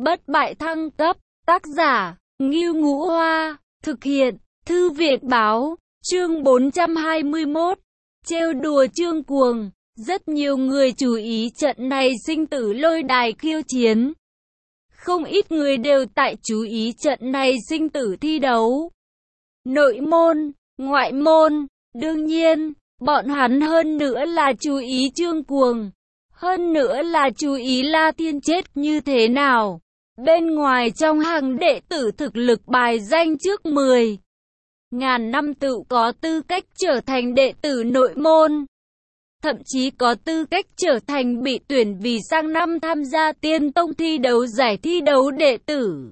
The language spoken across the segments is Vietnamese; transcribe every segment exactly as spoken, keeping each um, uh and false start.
bất bại thăng cấp, tác giả, Ngưu Ngũ Hoa, thực hiện, Thư viện Báo, chương bốn trăm hai mươi mốt, trêu đùa Trương Cuồng. Rất nhiều người chú ý trận này sinh tử lôi đài khiêu chiến. Không ít người đều tại chú ý trận này sinh tử thi đấu. Nội môn, ngoại môn, đương nhiên, bọn hắn hơn nữa là chú ý Trương Cuồng. Hơn nữa là chú ý La Thiên chết như thế nào. Bên ngoài trong hàng đệ tử thực lực bài danh trước mười. Ngàn năm tự có tư cách trở thành đệ tử nội môn. Thậm chí có tư cách trở thành bị tuyển vì sang năm tham gia Tiên Tông thi đấu giải thi đấu đệ tử.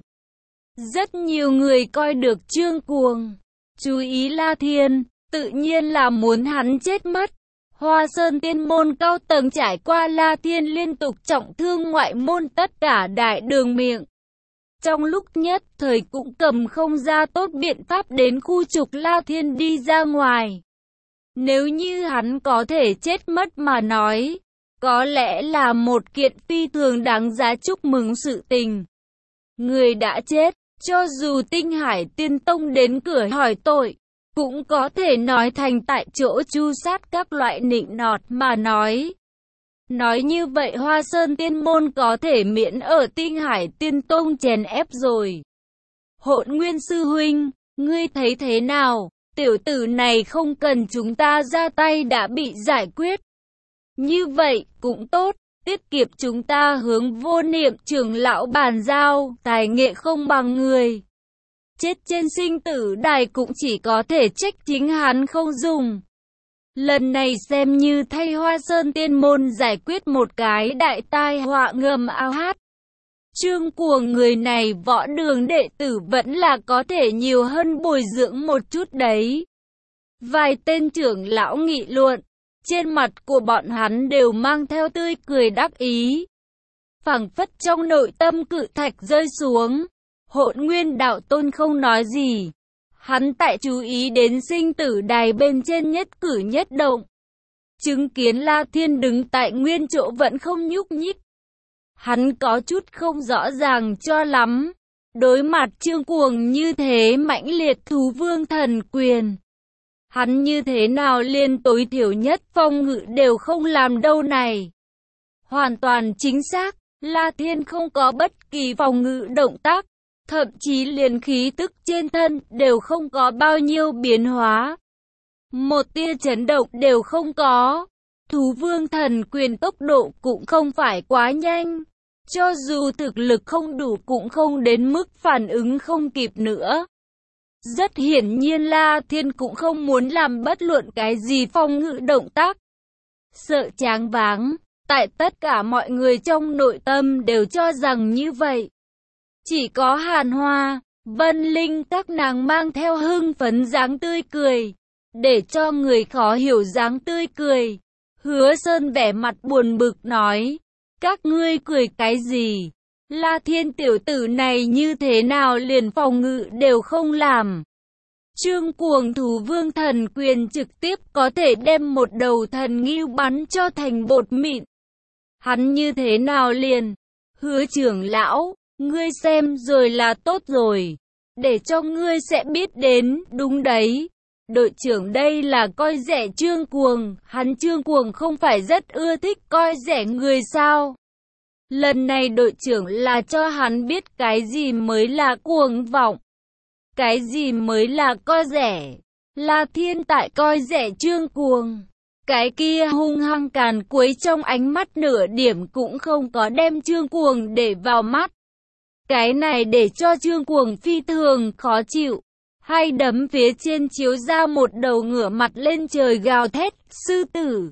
Rất nhiều người coi được Trương Cuồng, chú ý La Thiên, tự nhiên là muốn hắn chết mất. Hoa Sơn Tiên môn cao tầng trải qua La Thiên liên tục trọng thương ngoại môn tất cả đại đường miệng. Trong lúc nhất thời cũng cầm không ra tốt biện pháp đến khu trục La Thiên đi ra ngoài. Nếu như hắn có thể chết mất mà nói, có lẽ là một kiện phi thường đáng giá chúc mừng sự tình. Người đã chết, cho dù Tinh Hải Tiên Tông đến cửa hỏi tội, cũng có thể nói thành tại chỗ chu sát các loại nịnh nọt mà nói. Nói như vậy Hoa Sơn Tiên môn có thể miễn ở Tinh Hải Tiên Tông chèn ép rồi. Hỗn Nguyên sư huynh, ngươi thấy thế nào? Tiểu tử này không cần chúng ta ra tay đã bị giải quyết. Như vậy cũng tốt, tiết kiệm chúng ta hướng Vô Niệm trưởng lão bàn giao, tài nghệ không bằng người. Chết trên sinh tử đài cũng chỉ có thể trách chính hắn không dùng. Lần này xem như thay Hoa Sơn Tiên môn giải quyết một cái đại tai họa ngầm ao hát. Trương Cuồng người này võ đường đệ tử vẫn là có thể nhiều hơn bồi dưỡng một chút đấy. Vài tên trưởng lão nghị luận, trên mặt của bọn hắn đều mang theo tươi cười đắc ý. Phảng phất trong nội tâm cự thạch rơi xuống, Hỗn Nguyên đạo tôn không nói gì. Hắn tại chú ý đến sinh tử đài bên trên nhất cử nhất động. Chứng kiến La Thiên đứng tại nguyên chỗ vẫn không nhúc nhích. Hắn có chút không rõ ràng cho lắm. Đối mặt Trương Cuồng như thế mãnh liệt thú vương thần quyền. Hắn như thế nào liền tối thiểu nhất phong ngự đều không làm đâu này. Hoàn toàn chính xác, La Thiên không có bất kỳ phòng ngự động tác. Thậm chí liền khí tức trên thân đều không có bao nhiêu biến hóa. Một tia chấn động đều không có. Thú vương thần quyền tốc độ cũng không phải quá nhanh. Cho dù thực lực không đủ cũng không đến mức phản ứng không kịp nữa. Rất hiển nhiên La Thiên cũng không muốn làm bất luận cái gì phòng ngự động tác. Sợ choáng váng, tại tất cả mọi người trong nội tâm đều cho rằng như vậy. Chỉ có Hàn Hoa, Vân Linh các nàng mang theo hưng phấn dáng tươi cười, để cho người khó hiểu dáng tươi cười. Hứa Sơn vẻ mặt buồn bực nói, các ngươi cười cái gì? La Thiên tiểu tử này như thế nào liền phòng ngự đều không làm. Trương Cuồng thú vương thần quyền trực tiếp có thể đem một đầu thần ngưu bắn cho thành bột mịn. Hắn như thế nào liền? Hứa trưởng lão, ngươi xem rồi là tốt rồi. Để cho ngươi sẽ biết đến, đúng đấy. Đội trưởng đây là coi rẻ Trương Cuồng, hắn Trương Cuồng không phải rất ưa thích coi rẻ người sao? Lần này đội trưởng là cho hắn biết cái gì mới là cuồng vọng. Cái gì mới là coi rẻ. La Thiên tại coi rẻ Trương Cuồng. Cái kia hung hăng càn quấy trong ánh mắt nửa điểm cũng không có đem Trương Cuồng để vào mắt. Cái này để cho Trương Cuồng phi thường khó chịu. Hai đấm phía trên chiếu ra một đầu ngửa mặt lên trời gào thét, sư tử.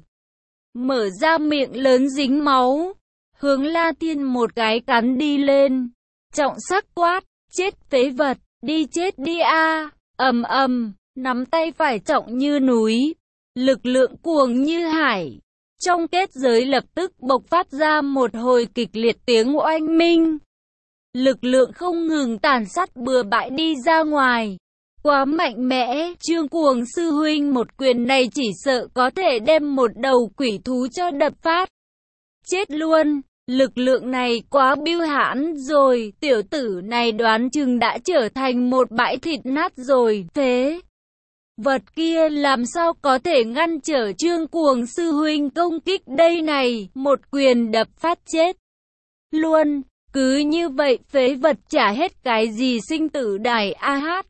Mở ra miệng lớn dính máu. Hướng La Thiên một cái cắn đi lên. Trọng sắc quát, chết phế vật, đi chết đi a. Ầm ầm, nắm tay phải trọng như núi. Lực lượng cuồng như hải. Trong kết giới lập tức bộc phát ra một hồi kịch liệt tiếng oanh minh. Lực lượng không ngừng tàn sát bừa bãi đi ra ngoài. Quá mạnh mẽ, Trương Cuồng sư huynh một quyền này chỉ sợ có thể đem một đầu quỷ thú cho đập phát. Chết luôn, Lực lượng này quá bưu hãn rồi, tiểu tử này đoán chừng đã trở thành một bãi thịt nát rồi, thế vật kia làm sao có thể ngăn trở Trương Cuồng sư huynh công kích đây này, một quyền đập phát chết luôn. Cứ như vậy phế vật trả hết cái gì sinh tử đài a hát.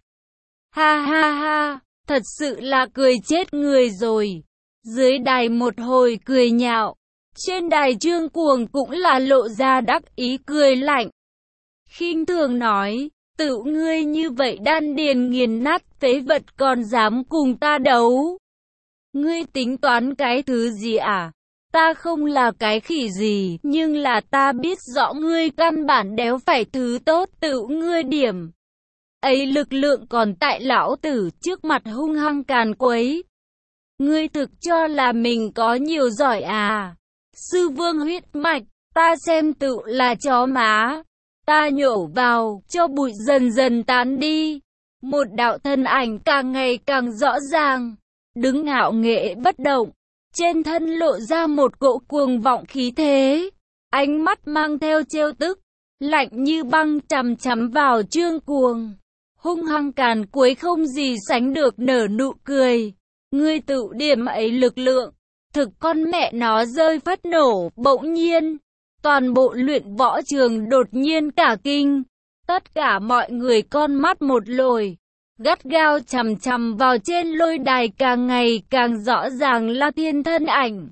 Ha ha ha, thật sự là cười chết người rồi. Dưới đài một hồi cười nhạo, trên đài Trương Cuồng cũng là lộ ra đắc ý cười lạnh. Khinh thường nói, tự ngươi như vậy đan điền nghiền nát phế vật còn dám cùng ta đấu. Ngươi tính toán cái thứ gì à? Ta không là cái khỉ gì, nhưng là ta biết rõ ngươi căn bản đéo phải thứ tốt tự ngươi điểm. Ấy lực lượng còn tại lão tử trước mặt hung hăng càn quấy. Ngươi thực cho là mình có nhiều giỏi à? Sư vương huyết mạch, ta xem tự là chó má. Ta nhổ vào, cho bụi dần dần tán đi. Một đạo thân ảnh càng ngày càng rõ ràng, đứng ngạo nghễ bất động. Trên thân lộ ra một cỗ cuồng vọng khí thế, ánh mắt mang theo trêu tức, lạnh như băng chằm chằm vào Trương Cuồng, hung hăng càn quấy không gì sánh được nở nụ cười. Ngươi tự điểm ấy lực lượng, thực con mẹ nó rơi phát nổ. Bỗng nhiên, toàn bộ luyện võ trường đột nhiên cả kinh, tất cả mọi người con mắt một lồi, gắt gao chằm chằm vào trên lôi đài càng ngày càng rõ ràng La Thiên thân ảnh.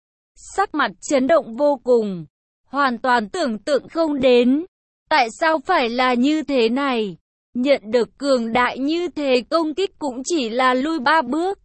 Sắc mặt chấn động vô cùng, hoàn toàn tưởng tượng không đến. Tại sao phải là như thế này? Nhận được cường đại như thế công kích cũng chỉ là lui ba bước.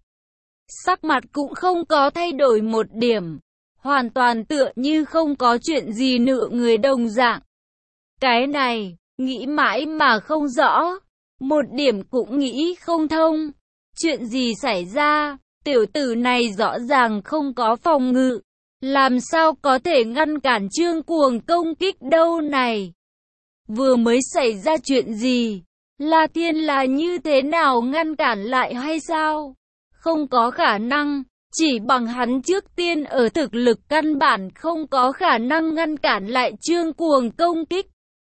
Sắc mặt cũng không có thay đổi một điểm, hoàn toàn tựa như không có chuyện gì nữa người đồng dạng. Cái này, nghĩ mãi mà không rõ. Một điểm cũng nghĩ không thông. Chuyện gì xảy ra? Tiểu tử này rõ ràng không có phòng ngự, làm sao có thể ngăn cản Trương Cuồng công kích đâu này? Vừa mới xảy ra chuyện gì? La Thiên là như thế nào ngăn cản lại hay sao? Không có khả năng, chỉ bằng hắn trước tiên ở thực lực căn bản không có khả năng ngăn cản lại Trương Cuồng công kích.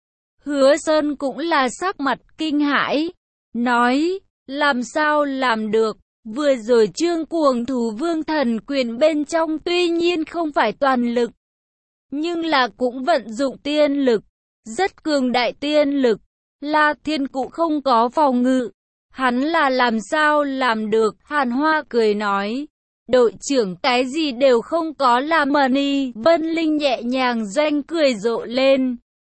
Hứa Sơn cũng là sắc mặt kinh hãi, nói, làm sao làm được, vừa rồi Trương Cuồng thủ vương thần quyền bên trong tuy nhiên không phải toàn lực, nhưng là cũng vận dụng tiên lực, rất cường đại tiên lực, La Thiên cũng không có phòng ngự, hắn là làm sao làm được. Hàn Hoa cười nói, đội trưởng cái gì đều không có là money. Vân Linh nhẹ nhàng doanh cười rộ lên,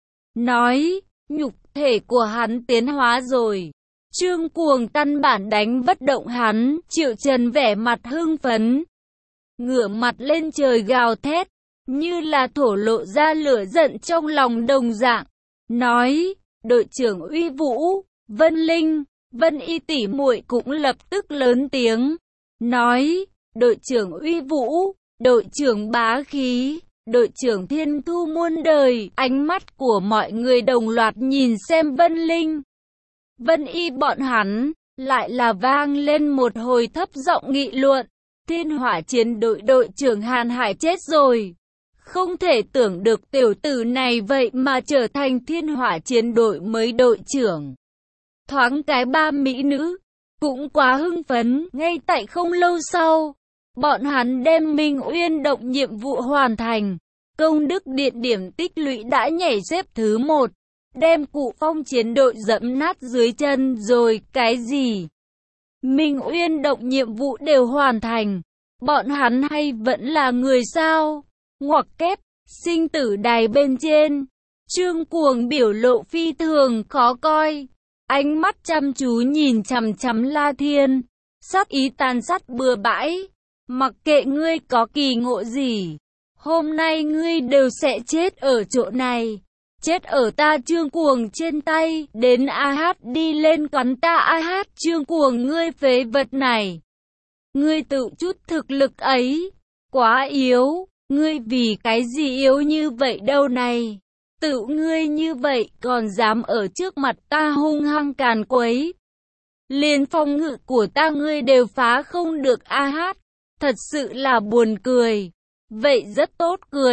nói, nhục thể của hắn tiến hóa rồi. Trương Cuồng căn bản đánh bất động hắn. Triệu Trần vẻ mặt hưng phấn, ngửa mặt lên trời gào thét, như là thổ lộ ra lửa giận trong lòng đồng dạng, nói, đội trưởng uy vũ. Vân Linh, Vân Y tỷ muội cũng lập tức lớn tiếng, nói, đội trưởng uy vũ, đội trưởng bá khí, đội trưởng thiên thu muôn đời. Ánh mắt của mọi người đồng loạt nhìn xem Vân Linh, Vân Y bọn hắn, lại là vang lên một hồi thấp giọng nghị luận. Thiên Hỏa chiến đội đội trưởng Hàn Hải chết rồi. Không thể tưởng được tiểu tử này vậy mà trở thành Thiên Hỏa chiến đội mới đội trưởng. Thoáng cái ba mỹ nữ, cũng quá hưng phấn. Ngay tại không lâu sau, bọn hắn đem Minh Uyên động nhiệm vụ hoàn thành. Công đức điện điểm tích lũy đã nhảy xếp thứ một. Đem Cụ Phong chiến đội dẫm nát dưới chân rồi. Cái gì? Minh Uyên động nhiệm vụ đều hoàn thành. Bọn hắn hay vẫn là người sao? Ngoặc kép, sinh tử đài bên trên. Trương Cuồng biểu lộ phi thường khó coi. Ánh mắt chăm chú nhìn chằm chằm La Thiên. Sắc ý tàn sát bừa bãi. Mặc kệ ngươi có kỳ ngộ gì, hôm nay ngươi đều sẽ chết ở chỗ này. Chết ở ta Trương Cuồng trên tay. Đến a hát đi lên cắn ta a hát. Trương Cuồng ngươi phế vật này, ngươi tự chút thực lực ấy, quá yếu. Ngươi vì cái gì yếu như vậy đâu này? Tự ngươi như vậy còn dám ở trước mặt ta hung hăng càn quấy. Liền phòng ngự của ta ngươi đều phá không được a hát. Thật sự là buồn cười. Vậy rất tốt cười.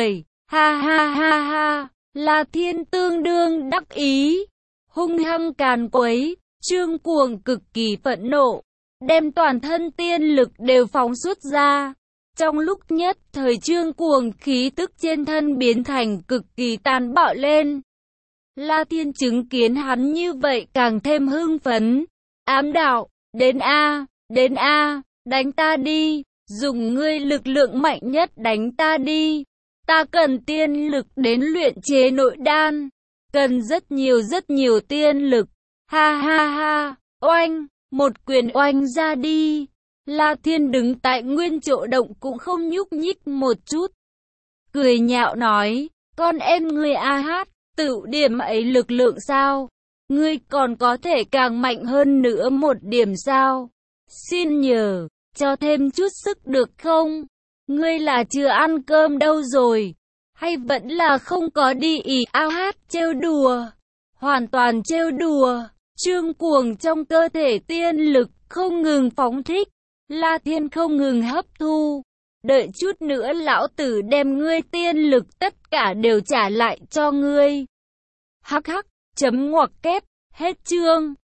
Ha ha ha ha, La Thiên tương đương đắc ý, hung hăng càn quấy, Trương Cuồng cực kỳ phẫn nộ, đem toàn thân tiên lực đều phóng xuất ra. Trong lúc nhất thời Trương Cuồng khí tức trên thân biến thành cực kỳ tàn bạo lên. La Thiên chứng kiến hắn như vậy càng thêm hưng phấn, ám đạo, đến a, đến a, đánh ta đi, dùng ngươi lực lượng mạnh nhất đánh ta đi. Ta cần tiên lực đến luyện chế nội đan, cần rất nhiều rất nhiều tiên lực. Ha ha ha, oanh, một quyền oanh ra đi. La Thiên đứng tại nguyên chỗ động cũng không nhúc nhích một chút. Cười nhạo nói, con em ngươi a hát, tự điểm ấy lực lượng sao? Ngươi còn có thể càng mạnh hơn nữa một điểm sao? Xin nhờ, cho thêm chút sức được không? Ngươi là chưa ăn cơm đâu rồi? Hay vẫn là không có đi ý a hát trêu đùa? Hoàn toàn trêu đùa. Trương Cuồng trong cơ thể tiên lực không ngừng phóng thích. La Thiên không ngừng hấp thu. Đợi chút nữa lão tử đem ngươi tiên lực tất cả đều trả lại cho ngươi. Hắc hắc, chấm ngoặc kép, hết chương.